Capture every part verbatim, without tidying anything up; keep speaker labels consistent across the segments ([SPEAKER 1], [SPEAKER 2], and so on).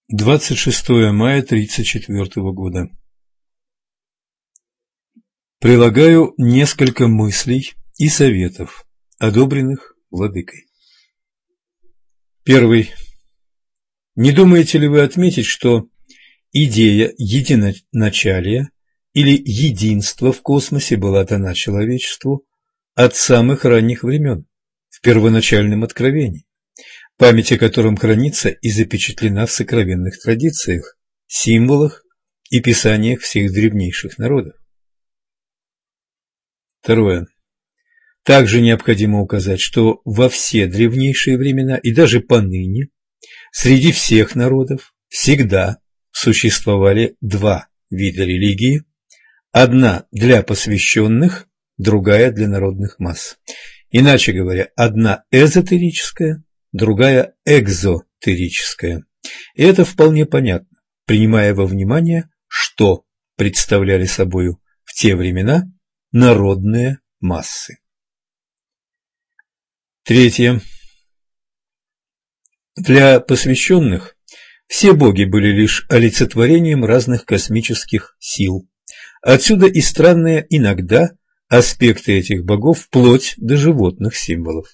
[SPEAKER 1] двадцать шестое мая тридцать четвёртого года. Прилагаю несколько мыслей и советов, одобренных Владыкой. Первый. Не думаете ли вы отметить, что идея единоначалия или единства в космосе была дана человечеству от самых ранних времен, в первоначальном откровении, память о котором хранится и запечатлена в сокровенных традициях, символах и писаниях всех древнейших народов? Второе. Также необходимо указать, что во все древнейшие времена и даже поныне среди всех народов всегда существовали два вида религии, одна для посвященных, другая для народных масс. Иначе говоря, одна эзотерическая, другая экзотерическая. И это вполне понятно, принимая во внимание, что представляли собою в те времена народные массы. Третье. Для посвященных все боги были лишь олицетворением разных космических сил. Отсюда и странные иногда аспекты этих богов вплоть до животных символов.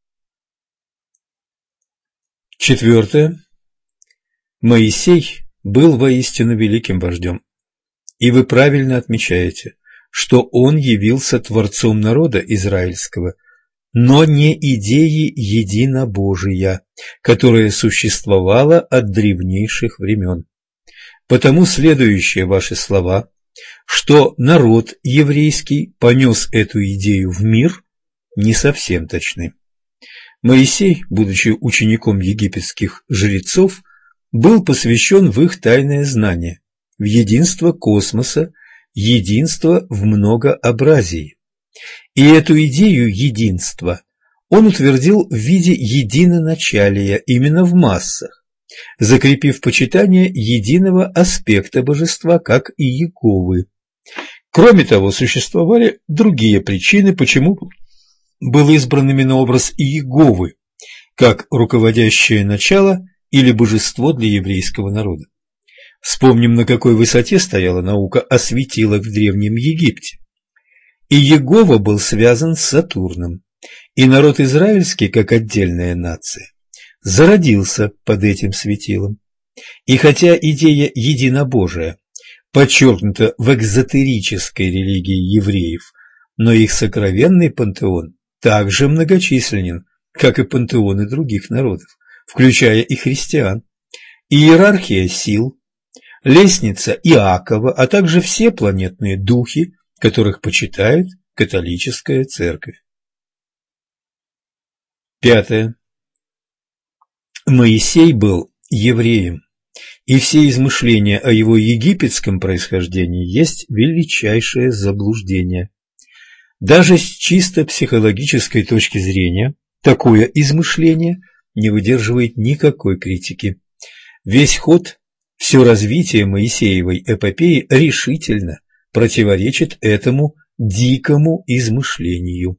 [SPEAKER 1] Четвертое. Моисей был воистину великим вождем, и вы правильно отмечаете, что он явился творцом народа израильского, но не идеи единобожия, которая существовала от древнейших времен. Потому следующие ваши слова, что народ еврейский понес эту идею в мир, не совсем точны. Моисей, будучи учеником египетских жрецов, был посвящен в их тайное знание, в единство космоса, единство в многообразии. И эту идею единства он утвердил в виде единоначалия именно в массах, закрепив почитание единого аспекта божества, как и Иеговы. Кроме того, существовали другие причины, почему был избран именно образ Иеговы, как руководящее начало или божество для еврейского народа. Вспомним, на какой высоте стояла наука о светилах в Древнем Египте. И Иегова был связан с Сатурном, и народ израильский, как отдельная нация, зародился под этим светилом. И хотя идея единобожия подчеркнута в экзотерической религии евреев, но их сокровенный пантеон также многочисленен, как и пантеоны других народов, включая и христиан. Иерархия сил, лестница Иакова, а также все планетные духи, которых почитает католическая церковь. Пятое. Моисей был евреем, и все измышления о его египетском происхождении есть величайшее заблуждение. Даже с чисто психологической точки зрения такое измышление не выдерживает никакой критики. Весь ход, все развитие Моисеевой эпопеи решительно противоречит этому дикому измышлению.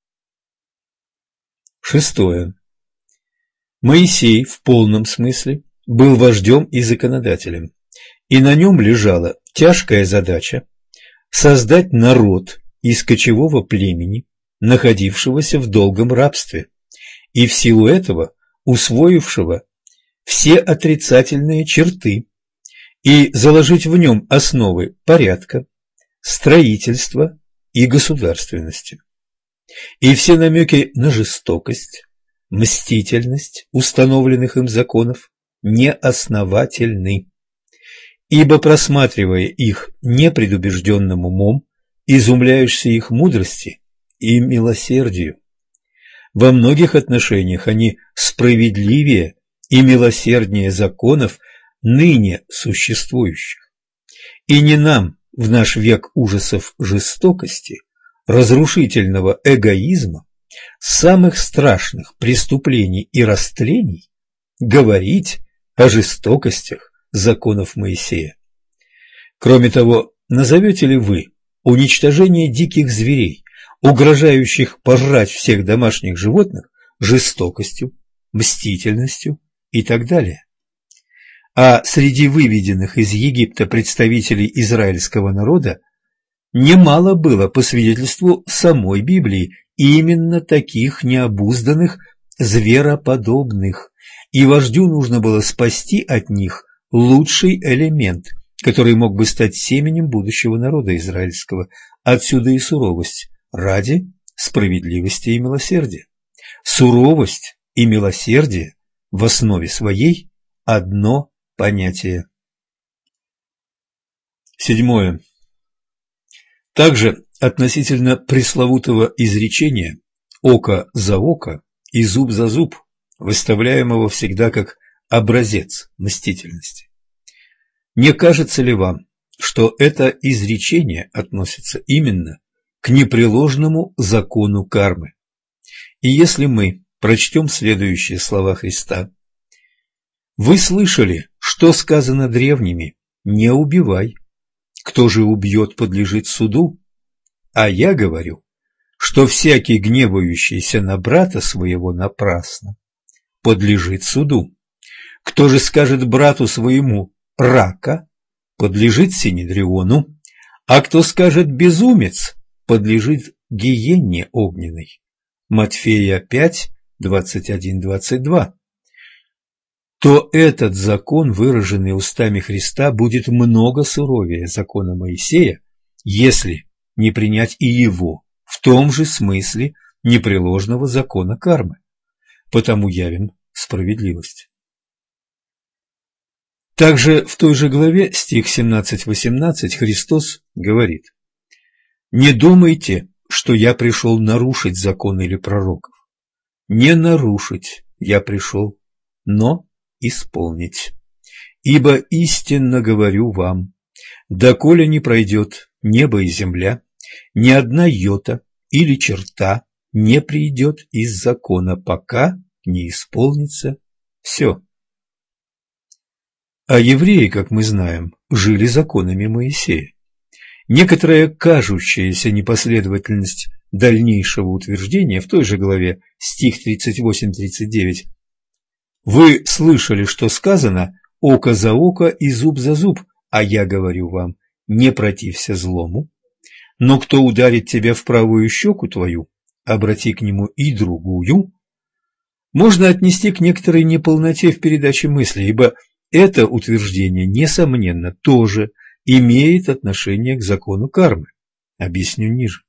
[SPEAKER 1] Шестое. Моисей в полном смысле был вождем и законодателем, и на нем лежала тяжкая задача создать народ из кочевого племени, находившегося в долгом рабстве, и в силу этого усвоившего все отрицательные черты, и заложить в нем основы порядка, строительства и государственности. И все намеки на жестокость, мстительность установленных им законов неосновательны, ибо, просматривая их непредубежденным умом, изумляешься их мудрости и милосердию. Во многих отношениях они справедливее и милосерднее законов, ныне существующих. И не нам в наш век ужасов жестокости, разрушительного эгоизма, самых страшных преступлений и растлений говорить о жестокостях законов Моисея. Кроме того, назовете ли вы уничтожение диких зверей, угрожающих пожрать всех домашних животных, жестокостью, мстительностью и так далее? а среди выведенных из Египта представителей израильского народа немало было, по свидетельству самой Библии, именно таких необузданных, звероподобных, и вождю нужно было спасти от них лучший элемент, который мог бы стать семенем будущего народа израильского. Отсюда и суровость ради справедливости и милосердия. Суровость и милосердие в основе своей одно понятие. Седьмое. Также относительно пресловутого изречения «око за око» и «зуб за зуб», выставляемого всегда как образец мстительности. Не кажется ли вам, что это изречение относится именно к непреложному закону кармы? И если мы прочтем следующие слова Христа: «Вы слышали, что сказано древними: не убивай. Кто же убьет, подлежит суду? А я говорю, что всякий, гневающийся на брата своего напрасно, подлежит суду. Кто же скажет брату своему: рака, подлежит синедриону, а кто скажет: безумец, подлежит гиенне огненной». Матфея пять, двадцать один двадцать два. То этот закон, выраженный устами Христа, будет много суровее закона Моисея, если не принять и его в том же смысле непреложного закона кармы. Потому явим справедливость. Также в той же главе, стих семнадцать-восемнадцать, Христос говорит: «Не думайте, что я пришел нарушить закон или пророков. Не нарушить я пришел, но исполнить. Ибо истинно говорю вам, доколе не пройдет небо и земля, ни одна йота или черта не придет из закона, пока не исполнится все». А евреи, как мы знаем, жили законами Моисея. Некоторая кажущаяся непоследовательность дальнейшего утверждения в той же главе, стих тридцать восемь тридцать девять. «Вы слышали, что сказано: око за око и зуб за зуб, а я говорю вам: не протився злому. Но кто ударит тебя в правую щеку твою, обрати к нему и другую», можно отнести к некоторой неполноте в передаче мысли, ибо это утверждение, несомненно, тоже имеет отношение к закону кармы. Объясню ниже.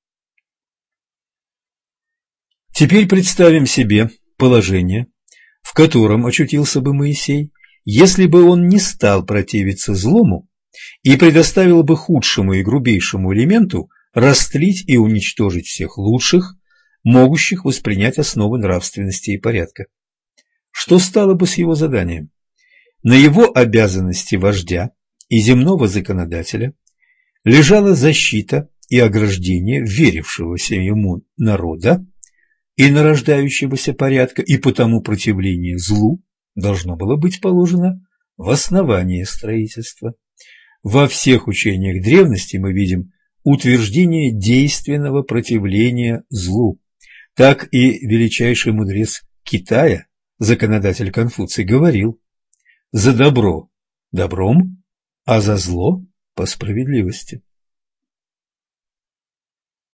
[SPEAKER 1] Теперь представим себе положение, в котором очутился бы Моисей, если бы он не стал противиться злому и предоставил бы худшему и грубейшему элементу растлить и уничтожить всех лучших, могущих воспринять основы нравственности и порядка. Что стало бы с его заданием? На его обязанности вождя и земного законодателя лежала защита и ограждение верившегося ему народа и нарождающегося порядка, и потому противление злу должно было быть положено в основание строительства. Во всех учениях древности мы видим утверждение действенного противления злу. Так и величайший мудрец Китая, законодатель Конфуций, говорил: «За добро добром, а за зло по справедливости».